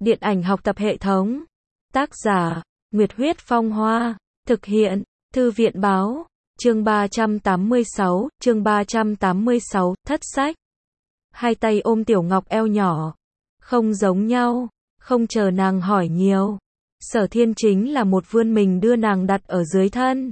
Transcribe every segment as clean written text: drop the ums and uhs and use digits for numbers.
Điện ảnh học tập hệ thống. Tác giả, Nguyệt Huyết Phong Hoa. Thực hiện, Thư viện Báo. Chương 386, thất sách. Hai tay ôm Tiểu Ngọc eo nhỏ. Không giống nhau, không chờ nàng hỏi nhiều. Sở Thiên chính là một vươn mình đưa nàng đặt ở dưới thân.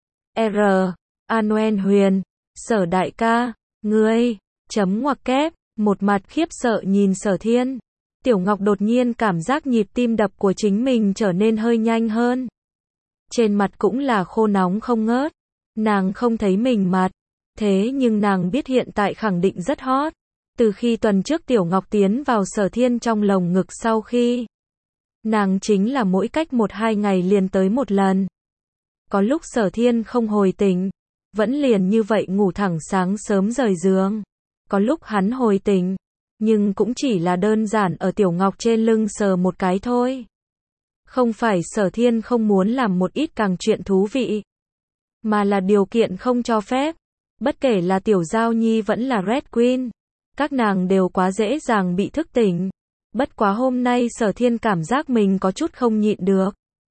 R. A Noel Huyền, Sở đại ca, ngươi, chấm ngoặc kép, một mặt khiếp sợ nhìn Sở Thiên. Tiểu Ngọc đột nhiên cảm giác nhịp tim đập của chính mình trở nên hơi nhanh hơn. Trên mặt cũng là khô nóng không ngớt. Nàng không thấy mình mặt, thế nhưng nàng biết hiện tại khẳng định rất hot. Từ khi tuần trước Tiểu Ngọc tiến vào Sở Thiên trong lồng ngực sau khi, nàng chính là mỗi cách 1-2 ngày liền tới một lần. Có lúc Sở Thiên không hồi tỉnh, vẫn liền như vậy ngủ thẳng sáng sớm rời giường. Có lúc hắn hồi tỉnh, nhưng cũng chỉ là đơn giản ở Tiểu Ngọc trên lưng sờ một cái thôi. Không phải Sở Thiên không muốn làm một ít càng chuyện thú vị, mà là điều kiện không cho phép. Bất kể là Tiểu Giao Nhi vẫn là Red Queen, các nàng đều quá dễ dàng bị thức tỉnh. Bất quá hôm nay Sở Thiên cảm giác mình có chút không nhịn được.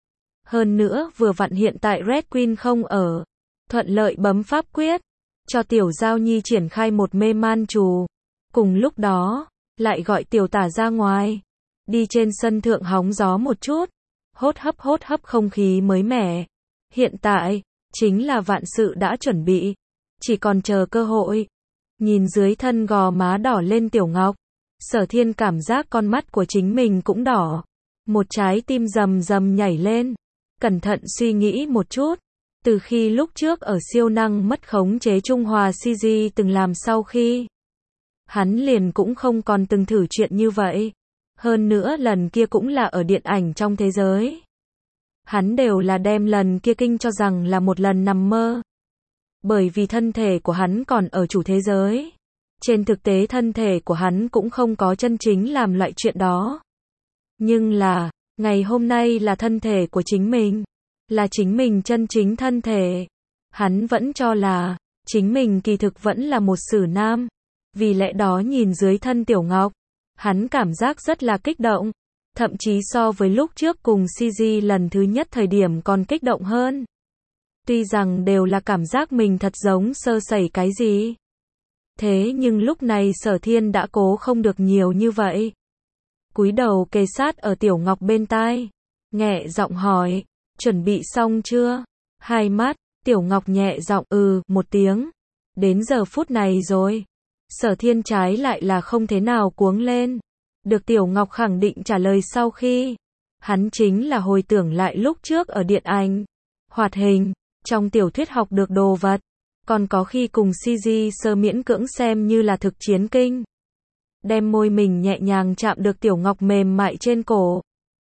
Hơn nữa vừa vặn hiện tại Red Queen không ở, thuận lợi bấm pháp quyết, cho Tiểu Giao Nhi triển khai một mê man trù. Cùng lúc đó, lại gọi Tiểu Tả ra ngoài, đi trên sân thượng hóng gió một chút, hốt hấp không khí mới mẻ. Hiện tại, chính là vạn sự đã chuẩn bị, chỉ còn chờ cơ hội. Nhìn dưới thân gò má đỏ lên Tiểu Ngọc, Sở Thiên cảm giác con mắt của chính mình cũng đỏ. Một trái tim rầm rầm nhảy lên. Cẩn thận suy nghĩ một chút. Từ khi lúc trước ở siêu năng mất khống chế Trung Hòa CG từng làm sau khi, hắn liền cũng không còn từng thử chuyện như vậy. Hơn nữa lần kia cũng là ở điện ảnh trong thế giới. Hắn đều là đem lần kia kinh cho rằng là một lần nằm mơ. Bởi vì thân thể của hắn còn ở chủ thế giới. Trên thực tế thân thể của hắn cũng không có chân chính làm loại chuyện đó. Nhưng là, ngày hôm nay là thân thể của chính mình. Là chính mình chân chính thân thể. Hắn vẫn cho là, chính mình kỳ thực vẫn là một sử nam. Vì lẽ đó nhìn dưới thân Tiểu Ngọc, hắn cảm giác rất là kích động. Thậm chí so với lúc trước cùng CG lần thứ nhất thời điểm còn kích động hơn. Tuy rằng đều là cảm giác mình thật giống sơ sẩy cái gì. Thế nhưng lúc này Sở Thiên đã cố không được nhiều như vậy. Cúi đầu kề sát ở Tiểu Ngọc bên tai, nhẹ giọng hỏi, chuẩn bị xong chưa? Hai mắt, Tiểu Ngọc nhẹ giọng một tiếng. Đến giờ phút này rồi. Sở Thiên trái lại là không thế nào cuống lên. Được Tiểu Ngọc khẳng định trả lời sau khi, hắn chính là hồi tưởng lại lúc trước ở điện ảnh, hoạt hình, trong tiểu thuyết học được đồ vật, còn có khi cùng CG sơ miễn cưỡng xem như là thực chiến kinh. Đem môi mình nhẹ nhàng chạm được Tiểu Ngọc mềm mại trên cổ.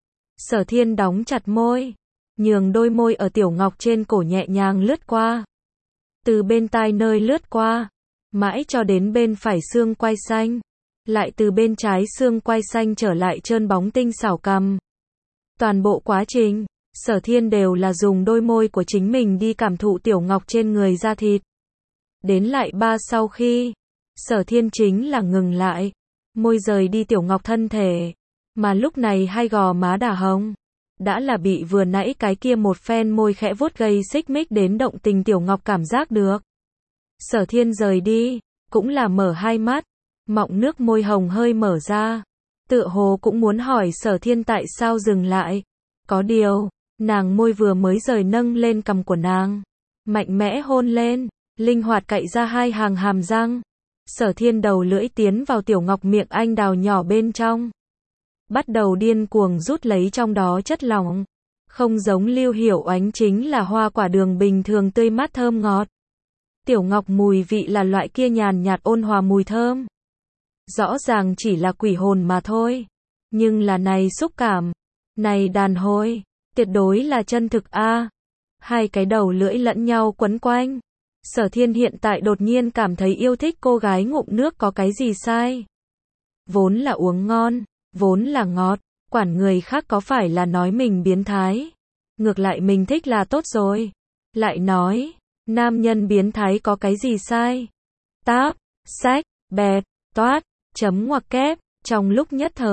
Sở Thiên đóng chặt môi, nhường đôi môi ở Tiểu Ngọc trên cổ nhẹ nhàng lướt qua. Từ bên tai nơi lướt qua, mãi cho đến bên phải xương quai xanh. Lại từ bên trái xương quai xanh trở lại trơn bóng tinh xảo cằm. Toàn bộ quá trình, Sở Thiên đều là dùng đôi môi của chính mình đi cảm thụ Tiểu Ngọc trên người da thịt. Đến lại ba sau khi, Sở Thiên chính là ngừng lại, môi rời đi Tiểu Ngọc thân thể. Mà lúc này hai gò má đỏ hồng, đã là bị vừa nãy cái kia một phen môi khẽ vuốt gây xích mích đến động tình Tiểu Ngọc cảm giác được. Sở Thiên rời đi, cũng là mở hai mắt. Mọng nước môi hồng hơi mở ra, tựa hồ cũng muốn hỏi Sở Thiên tại sao dừng lại. Có điều, nàng môi vừa mới rời nâng lên cằm của nàng, mạnh mẽ hôn lên, linh hoạt cạy ra hai hàng hàm răng. Sở Thiên đầu lưỡi tiến vào Tiểu Ngọc miệng anh đào nhỏ bên trong, bắt đầu điên cuồng rút lấy trong đó chất lỏng. Không giống Lưu Hiểu Oánh chính là hoa quả đường bình thường tươi mát thơm ngọt. Tiểu Ngọc mùi vị là loại kia nhàn nhạt ôn hòa mùi thơm. Rõ ràng chỉ là quỷ hồn mà thôi. Nhưng là này xúc cảm, này đàn hồi, tuyệt đối là chân thực a. Hai cái đầu lưỡi lẫn nhau quấn quanh. Sở Thiên hiện tại đột nhiên cảm thấy yêu thích cô gái ngụm nước có cái gì sai. Vốn là uống ngon, vốn là ngọt, quản người khác có phải là nói mình biến thái. Ngược lại mình thích là tốt rồi. Lại nói, nam nhân biến thái có cái gì sai. Táp, sách, bẹt, toát. Chấm ngoặc kép, trong lúc nhất thời,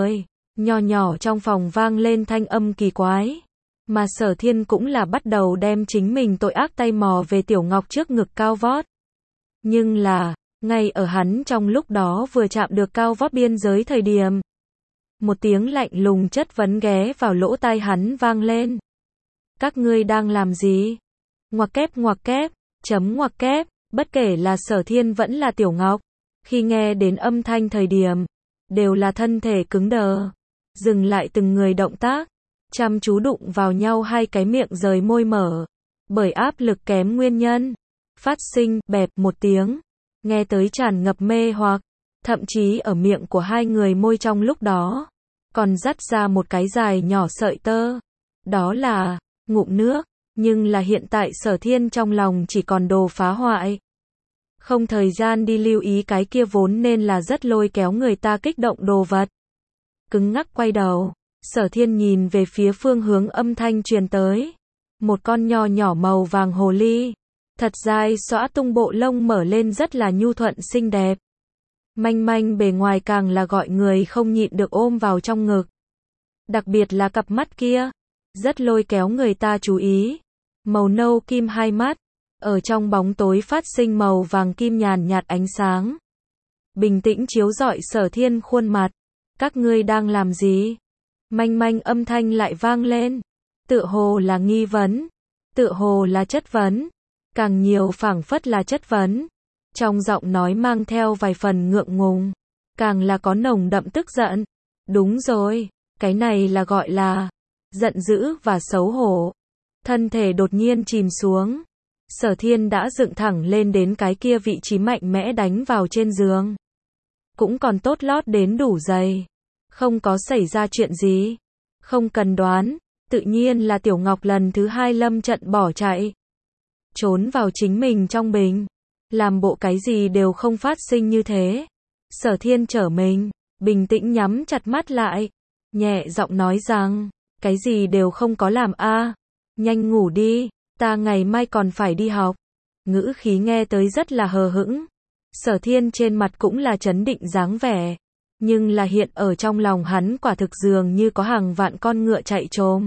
Nho nhỏ trong phòng vang lên thanh âm kỳ quái. Mà Sở Thiên cũng là bắt đầu đem chính mình tội ác tay mò về Tiểu Ngọc trước ngực cao vót. Nhưng là, ngay ở hắn trong lúc đó vừa chạm được cao vót biên giới thời điểm. Một tiếng lạnh lùng chất vấn ghé vào lỗ tai hắn vang lên. Các ngươi đang làm gì? Ngoặc kép, chấm ngoặc kép, bất kể là Sở Thiên vẫn là Tiểu Ngọc. Khi nghe đến âm thanh thời điểm, đều là thân thể cứng đờ. Dừng lại từng người động tác. Chăm chú đụng vào nhau hai cái miệng rời môi mở. Bởi áp lực kém nguyên nhân. Phát sinh, bẹp một tiếng. Nghe tới tràn ngập mê hoặc. Thậm chí ở miệng của hai người môi trong lúc đó. Còn dắt ra một cái dài nhỏ sợi tơ. Đó là, ngụm nước. Nhưng là hiện tại Sở Thiên trong lòng chỉ còn đồ phá hoại. Không thời gian đi lưu ý cái kia vốn nên là rất lôi kéo người ta kích động đồ vật. Cứng ngắc quay đầu. Sở Thiên nhìn về phía phương hướng âm thanh truyền tới. Một con nho nhỏ màu vàng hồ ly. Thật dài xõa tung bộ lông mở lên rất là nhu thuận xinh đẹp. Manh manh bề ngoài càng là gọi người không nhịn được ôm vào trong ngực. Đặc biệt là cặp mắt kia. Rất lôi kéo người ta chú ý. Màu nâu kim hai mắt. Ở trong bóng tối phát sinh màu vàng kim nhàn nhạt ánh sáng. Bình tĩnh chiếu rọi Sở Thiên khuôn mặt. Các ngươi đang làm gì? Manh manh âm thanh lại vang lên. Tựa hồ là nghi vấn. Tựa hồ là chất vấn. Càng nhiều phảng phất là chất vấn. Trong giọng nói mang theo vài phần ngượng ngùng. Càng là có nồng đậm tức giận. Đúng rồi, cái này là gọi là giận dữ và xấu hổ. Thân thể đột nhiên chìm xuống. Sở Thiên đã dựng thẳng lên đến cái kia vị trí mạnh mẽ đánh vào trên giường. Cũng còn tốt lót đến đủ dày. Không có xảy ra chuyện gì. Không cần đoán, tự nhiên là Tiểu Ngọc lần thứ hai lâm trận bỏ chạy. Trốn vào chính mình trong bình. Làm bộ cái gì đều không phát sinh như thế. Sở Thiên trở mình, bình tĩnh nhắm chặt mắt lại. Nhẹ giọng nói rằng, cái gì đều không có làm a. Nhanh ngủ đi, ta ngày mai còn phải đi học. Ngữ khí nghe tới rất là hờ hững. Sở Thiên trên mặt cũng là trấn định dáng vẻ. Nhưng là hiện ở trong lòng hắn quả thực dường như có hàng vạn con ngựa chạy trồm.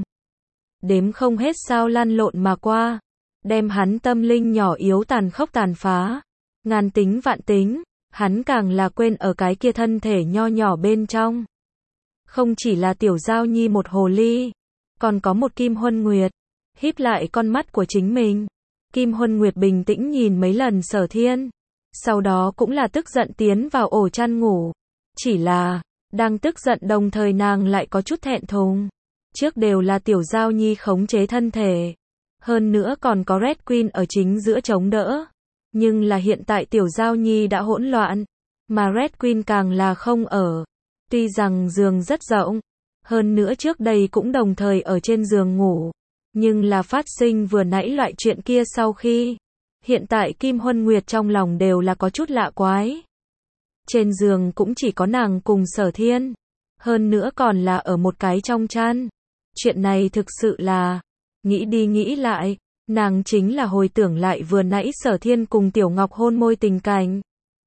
Đếm không hết sao lăn lộn mà qua. Đem hắn tâm linh nhỏ yếu tàn khốc tàn phá. Ngàn tính vạn tính, hắn càng là quên ở cái kia thân thể nho nhỏ bên trong. Không chỉ là Tiểu Giao Nhi một hồ ly, còn có một Kim Huân Nguyệt. Híp lại con mắt của chính mình. Kim Huân Nguyệt bình tĩnh nhìn mấy lần Sở Thiên. Sau đó cũng là tức giận tiến vào ổ chăn ngủ. Chỉ là, đang tức giận đồng thời nàng lại có chút thẹn thùng. Trước đều là Tiểu Giao Nhi khống chế thân thể. Hơn nữa còn có Red Queen ở chính giữa chống đỡ. Nhưng là hiện tại Tiểu Giao Nhi đã hỗn loạn. Mà Red Queen càng là không ở. Tuy rằng giường rất rộng. Hơn nữa trước đây cũng đồng thời ở trên giường ngủ. Nhưng là phát sinh vừa nãy loại chuyện kia sau khi. Hiện tại Kim Huân Nguyệt trong lòng đều là có chút lạ quái. Trên giường cũng chỉ có nàng cùng Sở Thiên. Hơn nữa còn là ở một cái trong chăn. Chuyện này thực sự là, nghĩ đi nghĩ lại, nàng chính là hồi tưởng lại vừa nãy Sở Thiên cùng Tiểu Ngọc hôn môi tình cảnh.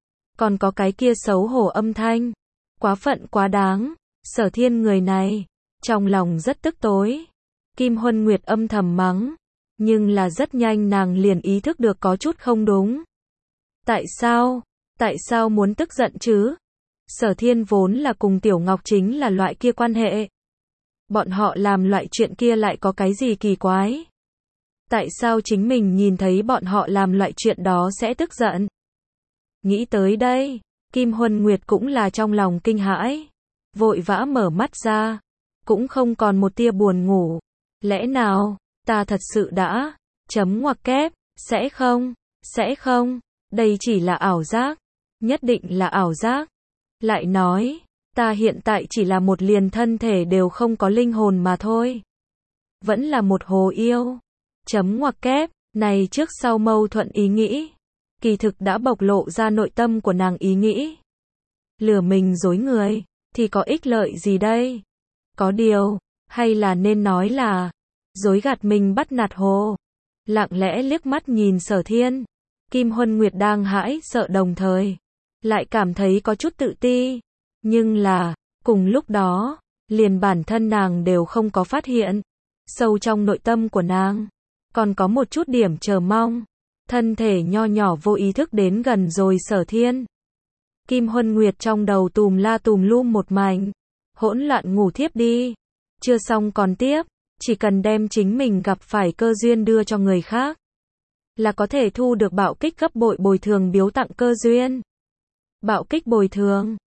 Còn có cái kia xấu hổ âm thanh. Quá phận quá đáng. Sở Thiên người này, trong lòng rất tức tối. Kim Huân Nguyệt âm thầm mắng. Nhưng là rất nhanh nàng liền ý thức được có chút không đúng. Tại sao? Tại sao muốn tức giận chứ? Sở Thiên vốn là cùng Tiểu Ngọc chính là loại kia quan hệ. Bọn họ làm loại chuyện kia lại có cái gì kỳ quái? Tại sao chính mình nhìn thấy bọn họ làm loại chuyện đó sẽ tức giận? Nghĩ tới đây, Kim Huân Nguyệt cũng là trong lòng kinh hãi. Vội vã mở mắt ra. Cũng không còn một tia buồn ngủ. Lẽ nào, ta thật sự đã, chấm ngoặc kép, sẽ không, đây chỉ là ảo giác. Nhất định là ảo giác. Lại nói, ta hiện tại chỉ là một liền thân thể đều không có linh hồn mà thôi. Vẫn là một hồ yêu. Chấm ngoặc kép, này trước sau mâu thuẫn ý nghĩ. Kỳ thực đã bộc lộ ra nội tâm của nàng ý nghĩ. Lừa mình dối người, thì có ích lợi gì đây? Có điều, hay là nên nói là, dối gạt mình bắt nạt hồ. Lặng lẽ liếc mắt nhìn Sở Thiên. Kim Huân Nguyệt đang hãi sợ đồng thời. Lại cảm thấy có chút tự ti. Nhưng là, cùng lúc đó, Liền bản thân nàng đều không có phát hiện. Sâu trong nội tâm của nàng, còn có một chút điểm chờ mong. Thân thể nho nhỏ vô ý thức đến gần rồi Sở Thiên. Kim Huân Nguyệt trong đầu tùm la tùm lum một mảnh. Hỗn loạn ngủ thiếp đi. Chưa xong còn tiếp. Chỉ cần đem chính mình gặp phải cơ duyên đưa cho người khác, là có thể thu được bạo kích gấp bội bồi thường biếu tặng cơ duyên. Bạo kích bồi thường.